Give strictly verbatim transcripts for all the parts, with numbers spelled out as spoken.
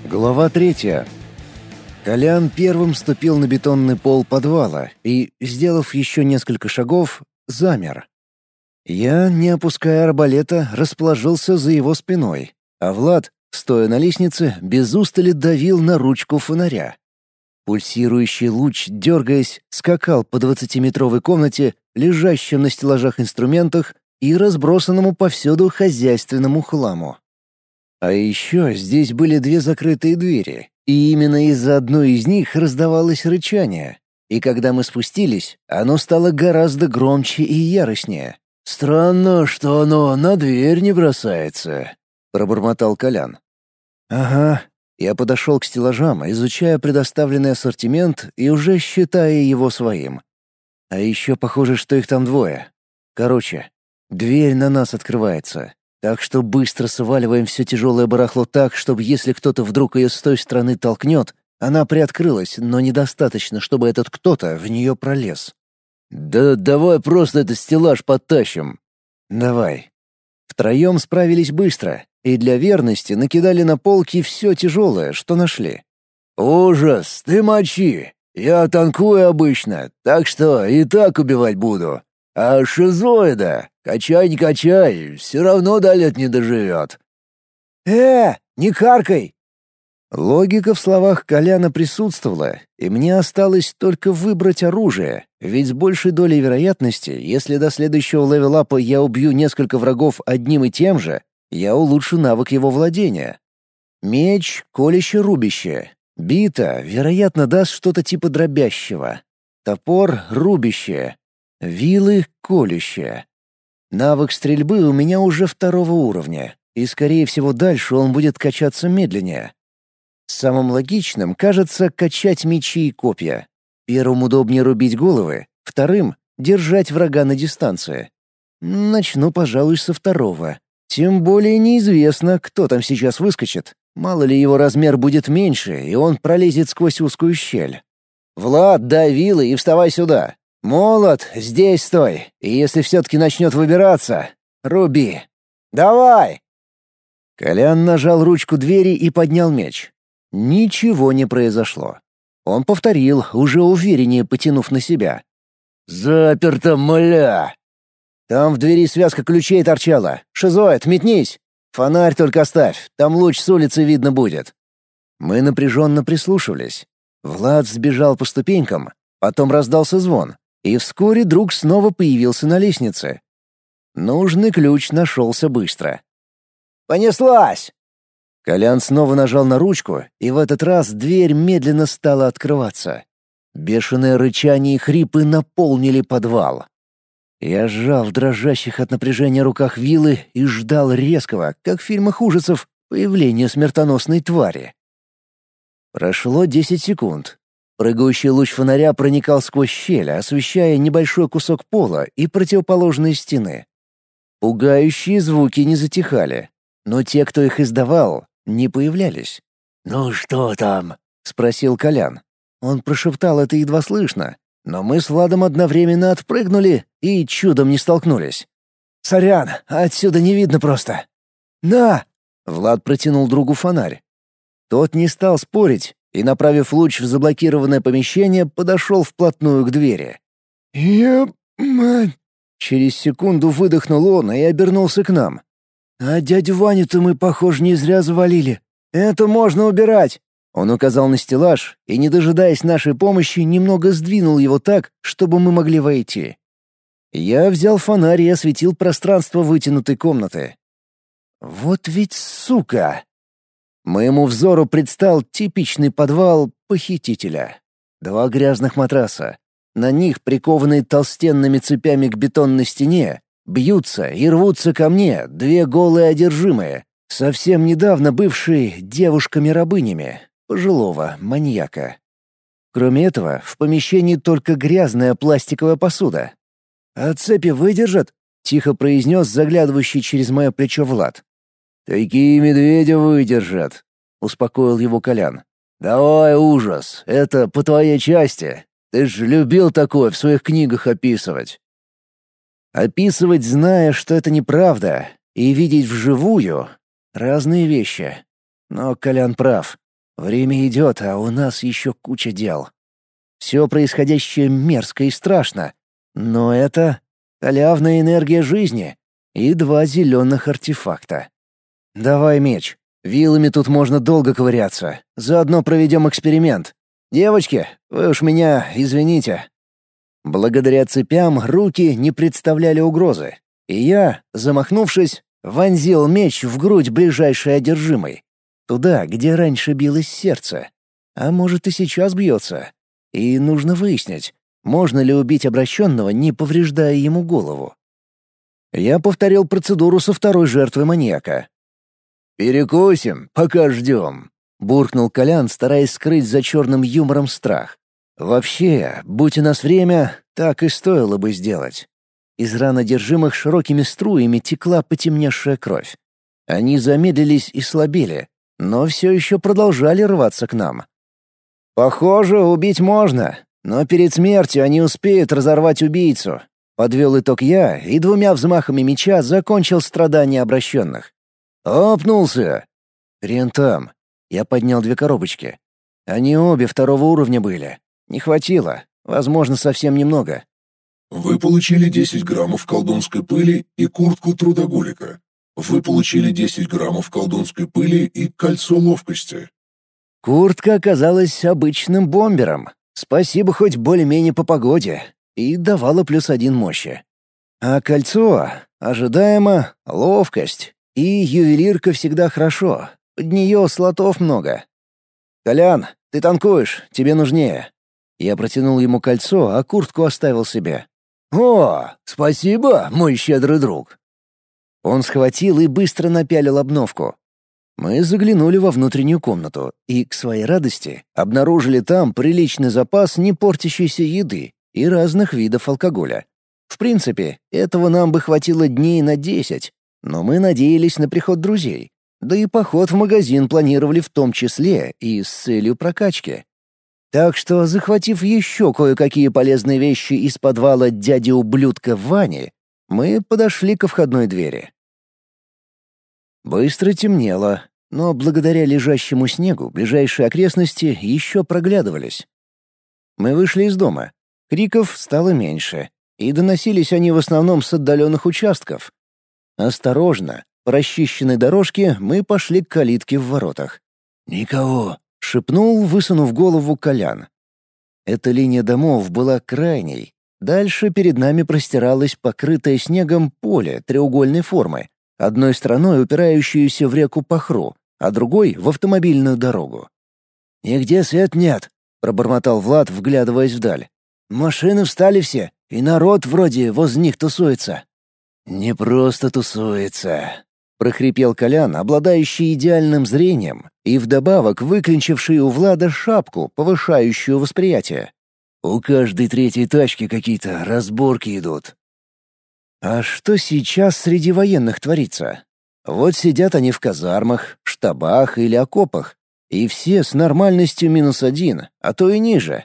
Глава третья. Колян первым ступил на бетонный пол подвала и, сделав еще несколько шагов, замер. Я, не опуская арбалета, расположился за его спиной, а Влад, стоя на лестнице, без устали давил на ручку фонаря. Пульсирующий луч, дергаясь, скакал по двадцатиметровой комнате, лежащим на стеллажах инструментах и разбросанному повсюду хозяйственному хламу. А еще здесь были две закрытые двери, и именно из-за одной из них раздавалось рычание. И когда мы спустились, оно стало гораздо громче и яростнее. «Странно, что оно на дверь не бросается», — пробормотал Колян. «Ага». Я подошел к стеллажам, изучая предоставленный ассортимент и уже считая его своим. А еще похоже, что их там двое. Короче, дверь на нас открывается. Так что быстро сваливаем все тяжелое барахло так, чтобы если кто-то вдруг ее с той стороны толкнет, она приоткрылась, но недостаточно, чтобы этот кто-то в нее пролез. «Да давай просто этот стеллаж подтащим». «Давай». Втроем справились быстро, и для верности накидали на полки все тяжелое, что нашли. «Ужас, ты мочи! Я танкую обычно, так что и так убивать буду. А шизоида, качай не качай, все равно до лет не доживет». «Э, не каркай!» Логика в словах Коляна присутствовала, и мне осталось только выбрать оружие, ведь с большей долей вероятности, если до следующего левелапа я убью несколько врагов одним и тем же, я улучшу навык его владения. Меч — колюще-рубяще. Бита, вероятно, даст что-то типа дробящего. Топор — рубящее. Вилы — колющее. Навык стрельбы у меня уже второго уровня, и, скорее всего, дальше он будет качаться медленнее. Самым логичным кажется качать мечи и копья. Первым удобнее рубить головы, вторым — держать врага на дистанции. Начну, пожалуй, со второго. Тем более неизвестно, кто там сейчас выскочит. Мало ли его размер будет меньше, и он пролезет сквозь узкую щель. «Влад, дай вилы и вставай сюда. Молот, здесь стой, и если все-таки начнет выбираться, руби. Давай!» Колян нажал ручку двери и поднял меч. Ничего не произошло. Он повторил, уже увереннее потянув на себя. «Заперто, мля!» «Там в двери связка ключей торчала. Шизоид, метнись! Фонарь только оставь, там луч с улицы видно будет». Мы напряженно прислушивались. Влад сбежал по ступенькам, потом раздался звон, и вскоре друг снова появился на лестнице. Нужный ключ нашелся быстро. «Понеслась!» Колян снова нажал на ручку, и в этот раз дверь медленно стала открываться. Бешеное рычание и хрипы наполнили подвал. Я сжал в дрожащих от напряжения руках вилы и ждал резкого, как в фильмах ужасов, появления смертоносной твари. Прошло десять секунд. Прыгающий луч фонаря проникал сквозь щель, освещая небольшой кусок пола и противоположные стены. Пугающие звуки не затихали, но те, кто их издавал, не появлялись. «Ну что там?» — спросил Колян. Он прошептал это едва слышно, но мы с Владом одновременно отпрыгнули и чудом не столкнулись. «Сорян, отсюда не видно просто». «На!» — Влад протянул другу фонарь. Тот не стал спорить и, направив луч в заблокированное помещение, подошел вплотную к двери. «Ебать!» Через секунду выдохнул он и обернулся к нам. «А дядю Ваню-то мы, похоже, не зря завалили. Это можно убирать!» Он указал на стеллаж и, не дожидаясь нашей помощи, немного сдвинул его так, чтобы мы могли войти. Я взял фонарь и осветил пространство вытянутой комнаты. «Вот ведь сука!» Моему взору предстал типичный подвал похитителя. Два грязных матраса. На них, прикованные толстенными цепями к бетонной стене, бьются и рвутся ко мне две голые одержимые, совсем недавно бывшие девушками-рабынями, пожилого маньяка. Кроме этого, в помещении только грязная пластиковая посуда. «А цепи выдержат?» — тихо произнес заглядывающий через мое плечо Влад. «Такие медведи выдержат», — успокоил его Колян. «Давай, ужас, это по твоей части. Ты ж любил такое в своих книгах описывать». Описывать, зная, что это неправда, и видеть вживую — разные вещи. Но Колян прав. Время идет, а у нас еще куча дел. Все происходящее мерзко и страшно. Но это халявная энергия жизни и два зеленых артефакта. Давай меч. Вилами тут можно долго ковыряться. Заодно проведем эксперимент. Девочки, вы уж меня извините. Благодаря цепям руки не представляли угрозы. И я, замахнувшись, вонзил меч в грудь ближайшей одержимой. Туда, где раньше билось сердце. А может и сейчас бьется. И нужно выяснить, можно ли убить обращенного, не повреждая ему голову. Я повторил процедуру со второй жертвой маньяка. «Перекусим, пока ждем», — буркнул Колян, стараясь скрыть за черным юмором страх. «Вообще, будь у нас время, так и стоило бы сделать». Из ран одержимых широкими струями текла потемневшая кровь. Они замедлились и слабели, но все еще продолжали рваться к нам. «Похоже, убить можно, но перед смертью они успеют разорвать убийцу», — подвел итог я и двумя взмахами меча закончил страдания обращенных. «Опнулся!» «Хрен там!» Я поднял две коробочки. Они обе второго уровня были. Не хватило. Возможно, совсем немного. Вы получили десять граммов колдунской пыли и куртку трудоголика. Вы получили десять граммов колдунской пыли и кольцо ловкости. Куртка оказалась обычным бомбером. Спасибо хоть более-менее по погоде. И давала плюс один мощи. А кольцо, ожидаемо, ловкость. И ювелирка всегда хорошо. Под нее слотов много. «Колян, ты танкуешь, тебе нужнее». Я протянул ему кольцо, а куртку оставил себе. «О, спасибо, мой щедрый друг». Он схватил и быстро напялил обновку. Мы заглянули во внутреннюю комнату и, к своей радости, обнаружили там приличный запас не портящейся еды и разных видов алкоголя. В принципе, этого нам бы хватило дней на десять, но мы надеялись на приход друзей. Да и поход в магазин планировали в том числе и с целью прокачки. Так что, захватив еще кое-какие полезные вещи из подвала дяди-ублюдка Вани, мы подошли ко входной двери. Быстро темнело, но благодаря лежащему снегу ближайшие окрестности еще проглядывались. Мы вышли из дома. Криков стало меньше, и доносились они в основном с отдаленных участков. Осторожно, по расчищенной дорожке мы пошли к калитке в воротах. «Никого», — шепнул, высунув голову Колян. Эта линия домов была крайней. Дальше перед нами простиралось покрытое снегом поле треугольной формы, одной стороной упирающуюся в реку Пахру, а другой — в автомобильную дорогу. «Нигде свет нет», — пробормотал Влад, вглядываясь вдаль. «Машины встали все, и народ вроде возле них тусуется». «Не просто тусуется», — прохрипел Колян, обладающий идеальным зрением и вдобавок выклинчивший у Влада шапку, повышающую восприятие. «У каждой третьей тачки какие-то разборки идут». А что сейчас среди военных творится? Вот сидят они в казармах, штабах или окопах, и все с нормальностью минус один, а то и ниже.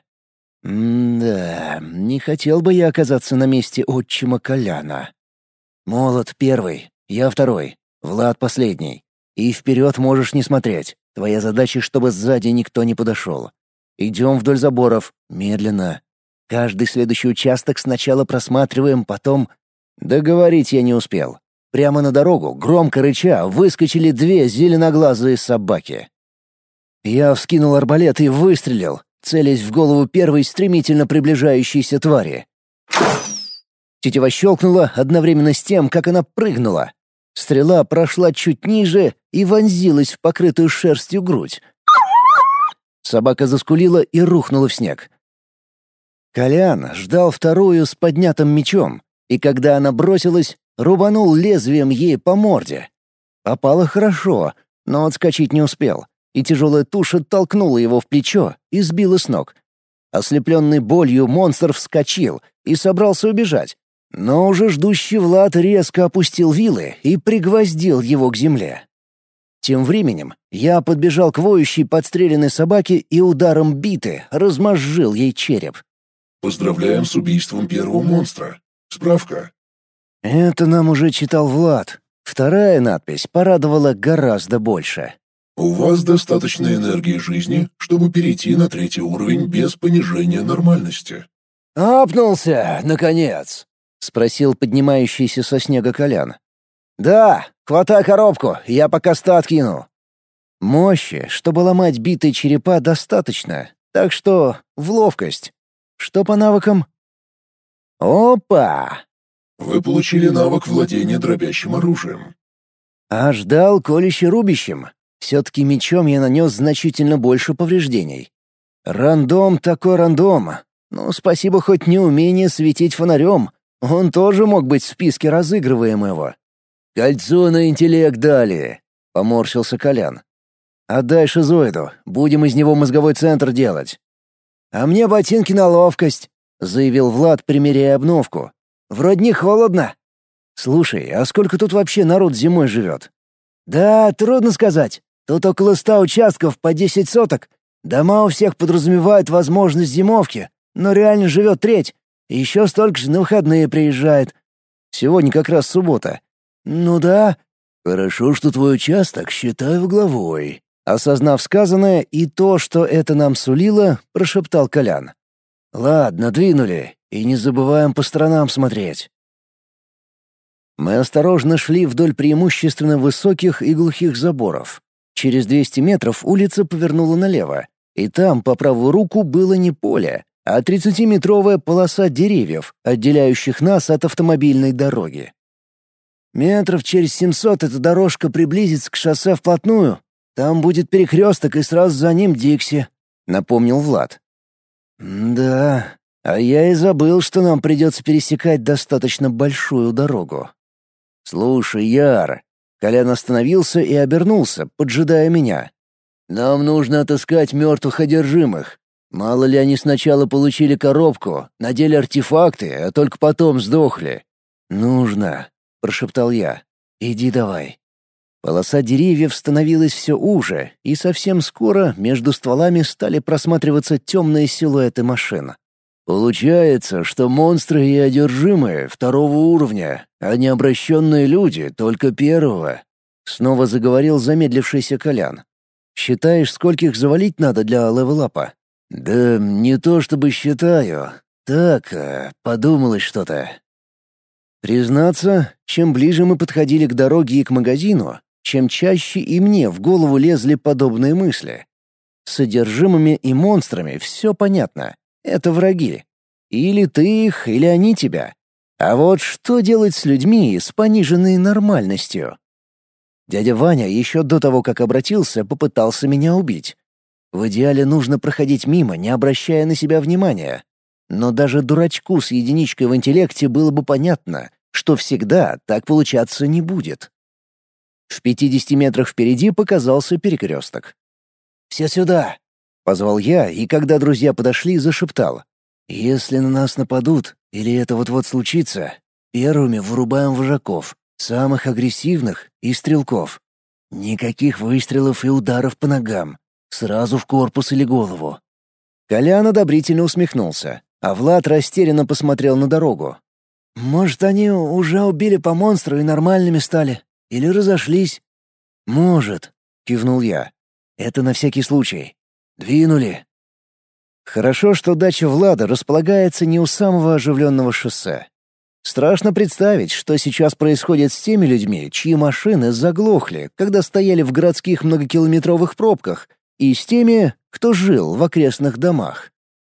М-да, не хотел бы я оказаться на месте отчима Коляна. Молот первый, я второй, Влад последний. И вперед можешь не смотреть. Твоя задача, чтобы сзади никто не подошел. Идем вдоль заборов, медленно. Каждый следующий участок сначала просматриваем, потом... Договорить я не успел. Прямо на дорогу, громко рыча, выскочили две зеленоглазые собаки. Я вскинул арбалет и выстрелил, целясь в голову первой стремительно приближающейся твари. Тетива щелкнула одновременно с тем, как она прыгнула. Стрела прошла чуть ниже и вонзилась в покрытую шерстью грудь. Собака заскулила и рухнула в снег. Колян ждал вторую с поднятым мечом, и когда она бросилась, рубанул лезвием ей по морде. Попало хорошо, но отскочить не успел, и тяжелая туша толкнула его в плечо и сбила с ног. Ослепленный болью монстр вскочил и собрался убежать, но уже ждущий Влад резко опустил вилы и пригвоздил его к земле. Тем временем я подбежал к воющей подстреленной собаке и ударом биты размозжил ей череп. «Поздравляем с убийством первого монстра. Справка». Это нам уже читал Влад. Вторая надпись порадовала гораздо больше. У вас достаточно энергии жизни, чтобы перейти на третий уровень без понижения нормальности. «Апнулся, наконец!» — спросил поднимающийся со снега Колян. «Да, хватай коробку, я пока стат кину». Мощи, чтобы ломать битые черепа, достаточно, так что в ловкость. Что по навыкам? Опа! Вы получили навык владения дробящим оружием. А ждал колюще-рубящим. Все-таки мечом я нанес значительно больше повреждений. Рандом такой рандом. Ну, спасибо хоть не умение светить фонарем. Он тоже мог быть в списке разыгрываемого. «Кольцо на интеллект дали», — поморщился Колян. «Отдай шизоиду, будем из него мозговой центр делать». «А мне ботинки на ловкость», — заявил Влад, примеряя обновку. «Вроде не холодно». «Слушай, а сколько тут вообще народ зимой живет?» «Да, трудно сказать. Тут около ста участков по десять соток. Дома у всех подразумевают возможность зимовки, но реально живет треть. И еще столько же на выходные приезжает. Сегодня как раз суббота». «Ну да». «Хорошо, что твой участок считаю главой». Осознав сказанное и то, что это нам сулило, прошептал Колян. «Ладно, двинули, и не забываем по сторонам смотреть». Мы осторожно шли вдоль преимущественно высоких и глухих заборов. Через двести метров улица повернула налево, и там по правую руку было не поле, а тридцатиметровая полоса деревьев, отделяющих нас от автомобильной дороги. «Метров через семьсот эта дорожка приблизится к шоссе вплотную. Там будет перекресток, и сразу за ним Дикси», — напомнил Влад. «Да, а я и забыл, что нам придется пересекать достаточно большую дорогу». «Слушай, Яр», — Колян остановился и обернулся, поджидая меня. «Нам нужно отыскать мертвых одержимых. Мало ли они сначала получили коробку, надели артефакты, а только потом сдохли». «Нужно», — прошептал я. «Иди давай». Полоса деревьев становилась все уже, и совсем скоро между стволами стали просматриваться темные силуэты машин. «Получается, что монстры и одержимые второго уровня, а не обращенные люди только первого», — снова заговорил замедлившийся Колян. «Считаешь, скольких завалить надо для левелапа?» «Да не то чтобы считаю. Так, подумалось что-то». Признаться, чем ближе мы подходили к дороге и к магазину, чем чаще и мне в голову лезли подобные мысли. С содержимыми и монстрами все понятно. Это враги. Или ты их, или они тебя. А вот что делать с людьми с пониженной нормальностью? Дядя Ваня еще до того, как обратился, попытался меня убить. В идеале нужно проходить мимо, не обращая на себя внимания. Но даже дурачку с единичкой в интеллекте было бы понятно, что всегда так получаться не будет. В пятидесяти метрах впереди показался перекресток. «Все сюда!» — позвал я, и когда друзья подошли, зашептал. «Если на нас нападут, или это вот-вот случится, первыми вырубаем вожаков, самых агрессивных и стрелков. Никаких выстрелов и ударов по ногам, сразу в корпус или голову». Колян одобрительно усмехнулся, а Влад растерянно посмотрел на дорогу. «Может, они уже убили по монстру и нормальными стали? Или разошлись?» «Может», — кивнул я. «Это на всякий случай. Двинули». Хорошо, что дача Влада располагается не у самого оживленного шоссе. Страшно представить, что сейчас происходит с теми людьми, чьи машины заглохли, когда стояли в городских многокилометровых пробках, и с теми, кто жил в окрестных домах.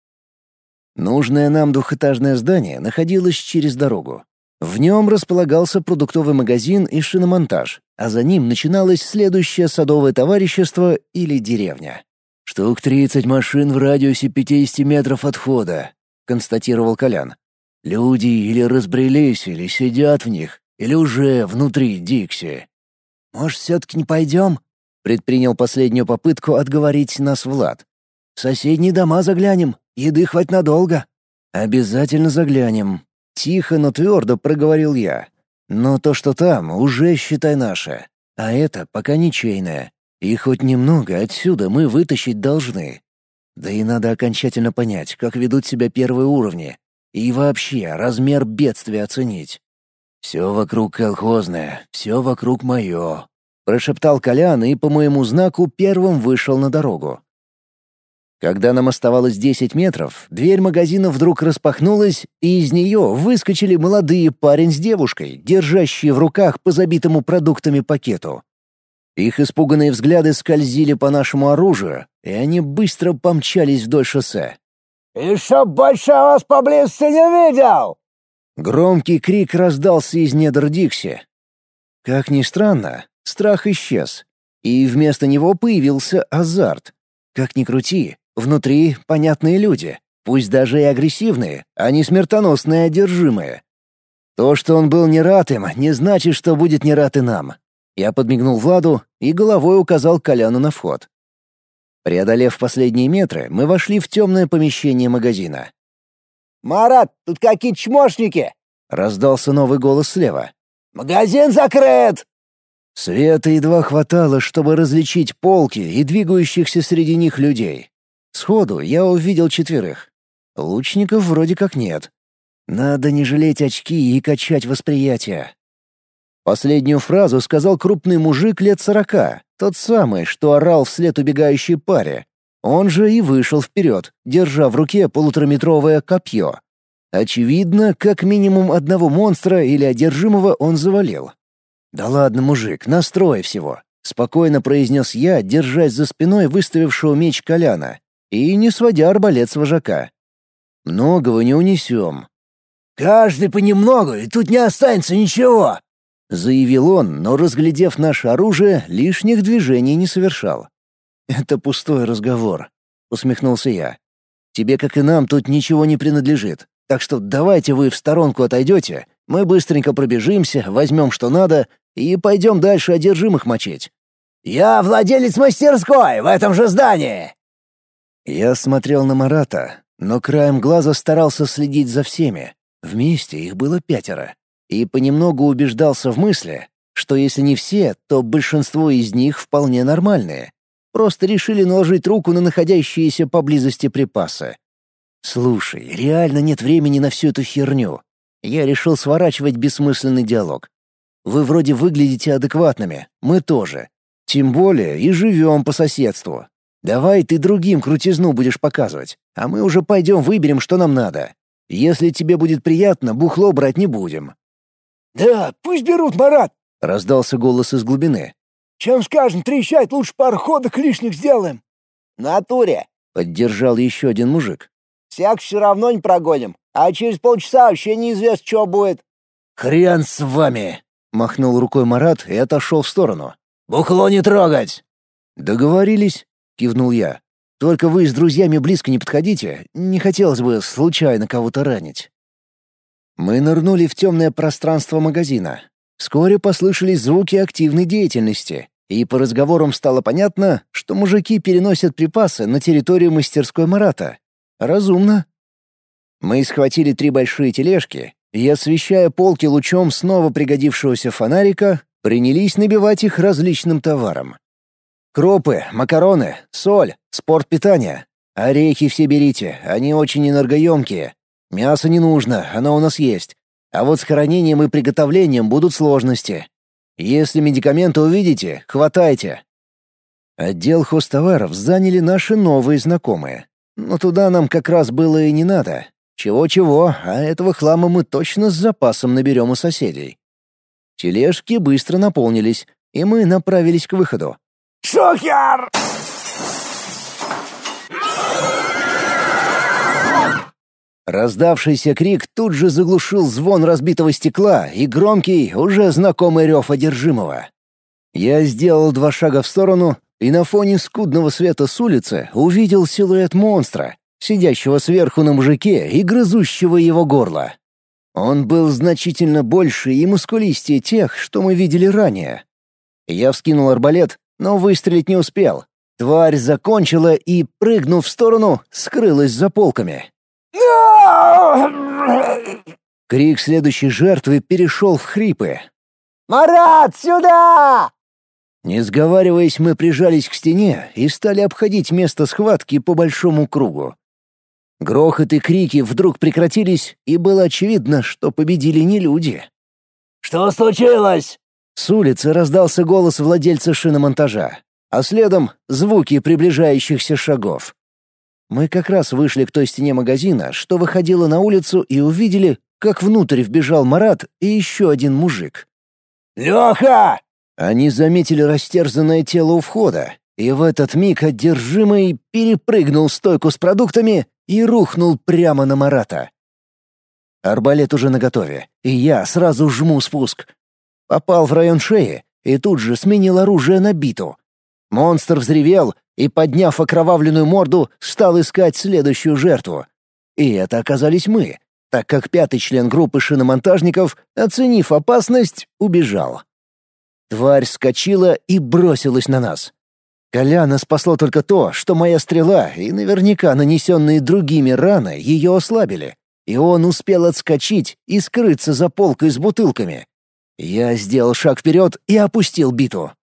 Нужное нам двухэтажное здание находилось через дорогу. В нем располагался продуктовый магазин и шиномонтаж, а за ним начиналось следующее садовое товарищество или деревня. «Штук тридцать машин в радиусе пятидесяти метров от входа», — констатировал Колян. «Люди или разбрелись, или сидят в них, или уже внутри Дикси». «Может, все-таки не пойдем?» — предпринял последнюю попытку отговорить нас Влад. «В соседние дома заглянем, еды хватит надолго». «Обязательно заглянем», — тихо, но твердо проговорил я. «Но то, что там, уже, считай, наше. А это пока ничейное. И хоть немного отсюда мы вытащить должны. Да и надо окончательно понять, как ведут себя первые уровни. И вообще размер бедствия оценить. Все вокруг колхозное, все вокруг мое», — прошептал Колян и по моему знаку первым вышел на дорогу. Когда нам оставалось десять метров, дверь магазина вдруг распахнулась, и из нее выскочили молодые парень с девушкой, держащие в руках по забитому продуктами пакету. Их испуганные взгляды скользили по нашему оружию, и они быстро помчались вдоль шоссе. «И чтоб больше вас поблизости не видел!» Громкий крик раздался из недр Дикси. Как ни странно, страх исчез, и вместо него появился азарт. Как ни крути, внутри понятные люди, пусть даже и агрессивные, а не смертоносные одержимые. То, что он был не рад им, не значит, что будет не рад и нам. Я подмигнул Владу и головой указал Коляну на вход. Преодолев последние метры, мы вошли в темное помещение магазина. «Марат, тут какие-то чмошники!» — раздался новый голос слева. «Магазин закрыт!» Света едва хватало, чтобы различить полки и двигающихся среди них людей. Сходу я увидел четверых. Лучников вроде как нет. Надо не жалеть очки и качать восприятие. Последнюю фразу сказал крупный мужик лет сорока, тот самый, что орал вслед убегающей паре. Он же и вышел вперед, держа в руке полутораметровое копье. Очевидно, как минимум одного монстра или одержимого он завалил. «Да ладно, мужик, настрой всего», — спокойно произнес я, держась за спиной выставившего меч Коляна и не сводя арбалет с вожака. «Многого не унесем». «Каждый понемногу, и тут не останется ничего», — заявил он, но, разглядев наше оружие, лишних движений не совершал. «Это пустой разговор», — усмехнулся я. «Тебе, как и нам, тут ничего не принадлежит, так что давайте вы в сторонку отойдете, мы быстренько пробежимся, возьмем что надо и пойдем дальше одержимых мочить». «Я владелец мастерской в этом же здании!» Я смотрел на Марата, но краем глаза старался следить за всеми. Вместе их было пятеро. И понемногу убеждался в мысли, что если не все, то большинство из них вполне нормальные. Просто решили наложить руку на находящиеся поблизости припасы. «Слушай, реально нет времени на всю эту херню». Я решил сворачивать бессмысленный диалог. «Вы вроде выглядите адекватными, мы тоже. Тем более и живем по соседству. Давай ты другим крутизну будешь показывать, а мы уже пойдем выберем, что нам надо. Если тебе будет приятно, бухло брать не будем». «Да, пусть берут, Марат!» — раздался голос из глубины. «Чем скажем трещать, лучше пару ходок лишних сделаем». «В натуре!» — поддержал еще один мужик. «Всяк все равно не прогоним, а через полчаса вообще неизвестно, что будет». «Хрен с вами!» — махнул рукой Марат и отошел в сторону. «Бухло не трогать!» «Договорились?» — кивнул я. «Только вы с друзьями близко не подходите, не хотелось бы случайно кого-то ранить». Мы нырнули в темное пространство магазина. Вскоре послышались звуки активной деятельности, и по разговорам стало понятно, что мужики переносят припасы на территорию мастерской Марата. Разумно. Мы схватили три большие тележки и, освещая полки лучом снова пригодившегося фонарика, принялись набивать их различным товаром. Кропы, макароны, соль, спортпитание. Орехи все берите, они очень энергоемкие. Мясо не нужно, оно у нас есть. А вот с хранением и приготовлением будут сложности. Если медикаменты увидите, хватайте. Отдел хозтоваров заняли наши новые знакомые. Но туда нам как раз было и не надо. Чего-чего, а этого хлама мы точно с запасом наберем у соседей. Тележки быстро наполнились, и мы направились к выходу. «Шухер!» Раздавшийся крик тут же заглушил звон разбитого стекла и громкий, уже знакомый рев одержимого. Я сделал два шага в сторону и на фоне скудного света с улицы увидел силуэт монстра, сидящего сверху на мужике и грызущего его горло. Он был значительно больше и мускулистее тех, что мы видели ранее. Я вскинул арбалет, но выстрелить не успел. Тварь закончила и, прыгнув в сторону, скрылась за полками. Крик следующей жертвы перешел в хрипы. «Марат, сюда!» Не сговариваясь, мы прижались к стене и стали обходить место схватки по большому кругу. Грохот и крики вдруг прекратились, и было очевидно, что победили не люди. «Что случилось?» С улицы раздался голос владельца шиномонтажа, а следом — звуки приближающихся шагов. Мы как раз вышли к той стене магазина, что выходила на улицу, и увидели, как внутрь вбежал Марат и еще один мужик. «Леха!» Они заметили растерзанное тело у входа, и в этот миг одержимый перепрыгнул стойку с продуктами и рухнул прямо на Марата. Арбалет уже наготове, и я сразу жму спуск. Попал в район шеи и тут же сменил оружие на биту. Монстр взревел и, подняв окровавленную морду, стал искать следующую жертву. И это оказались мы, так как пятый член группы шиномонтажников, оценив опасность, убежал. Тварь вскочила и бросилась на нас. Коляна спасло только то, что моя стрела и наверняка нанесенные другими раны ее ослабили, и он успел отскочить и скрыться за полкой с бутылками. Я сделал шаг вперед и опустил биту.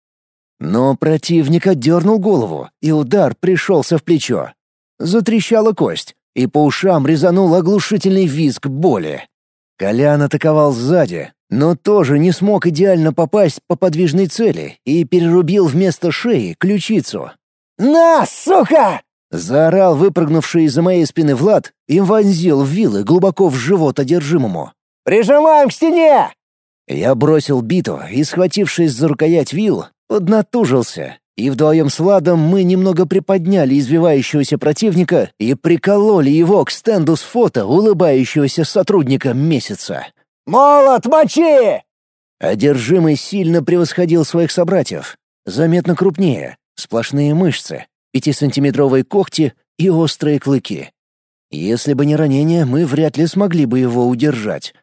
Но противник отдернул голову, и удар пришелся в плечо. Затрещала кость, и по ушам резанул оглушительный визг боли. Колян атаковал сзади, но тоже не смог идеально попасть по подвижной цели и перерубил вместо шеи ключицу. «На, сука!» — заорал выпрыгнувший из-за моей спины Влад и вонзил вилы глубоко в живот одержимому. «Прижимаем к стене!» Я бросил биту и, схватившись за рукоять вил, поднатужился, и вдвоем с Владом мы немного приподняли извивающегося противника и прикололи его к стенду с фото улыбающегося сотрудника месяца. «Молот, мочи!» Одержимый сильно превосходил своих собратьев. Заметно крупнее, сплошные мышцы, пятисантиметровые когти и острые клыки. Если бы не ранение, мы вряд ли смогли бы его удержать.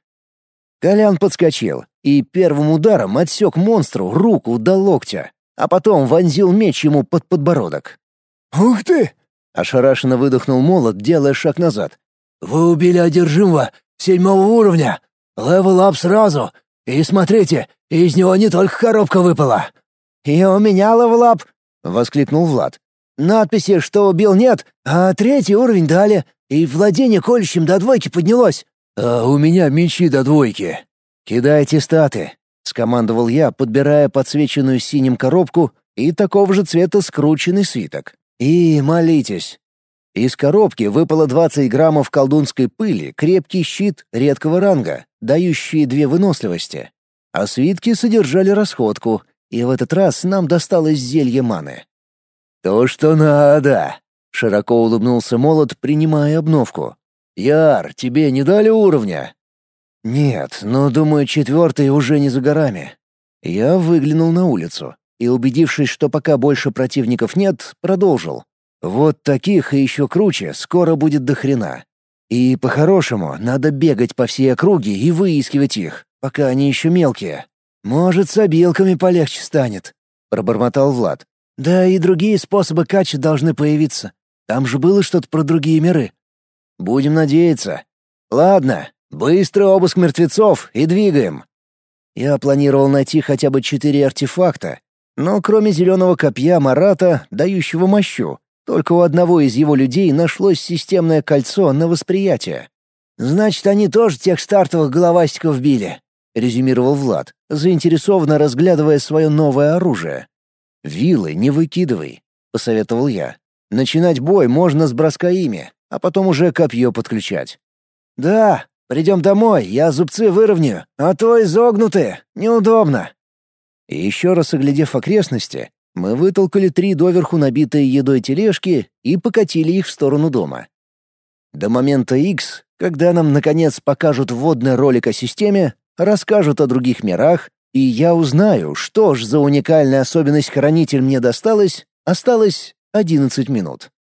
Колян подскочил и первым ударом отсек монстру руку до локтя, а потом вонзил меч ему под подбородок. «Ух ты!» — ошарашенно выдохнул молот, делая шаг назад. «Вы убили одержимого седьмого уровня! Левел-ап сразу! И смотрите, из него не только коробка выпала!» «И у меня левел-ап!» — воскликнул Влад. «Надписи, что убил, нет, а третий уровень дали, и владение колющим до двойки поднялось». «А у меня мечи до двойки». «Кидайте статы», — скомандовал я, подбирая подсвеченную синим коробку и такого же цвета скрученный свиток. «И молитесь». Из коробки выпало двадцать граммов колдунской пыли, крепкий щит редкого ранга, дающий две выносливости. А свитки содержали расходку, и в этот раз нам досталось зелье маны. «То, что надо!» — широко улыбнулся молот, принимая обновку. «Яр, тебе не дали уровня?» «Нет, но, думаю, четвертый уже не за горами». Я выглянул на улицу и, убедившись, что пока больше противников нет, продолжил. «Вот таких и еще круче скоро будет до хрена. И, по-хорошему, надо бегать по всей округе и выискивать их, пока они еще мелкие. Может, с обилками полегче станет», — пробормотал Влад. «Да и другие способы качать должны появиться. Там же было что-то про другие миры». «Будем надеяться. Ладно, быстрый обыск мертвецов и двигаем». Я планировал найти хотя бы четыре артефакта, но кроме зеленого копья Марата, дающего мощу, только у одного из его людей нашлось системное кольцо на восприятие. «Значит, они тоже тех стартовых головастиков били», — резюмировал Влад, заинтересованно разглядывая свое новое оружие. «Вилы не выкидывай», — посоветовал я. «Начинать бой можно с броска ими, а потом уже копье подключать». «Да, придем домой, я зубцы выровняю, а то изогнутые, неудобно». И еще раз оглядев окрестности, мы вытолкали три доверху набитые едой тележки и покатили их в сторону дома. До момента X, когда нам, наконец, покажут вводный ролик о системе, расскажут о других мирах, и я узнаю, что ж за уникальная особенность хранитель мне досталась, осталось одиннадцать минут.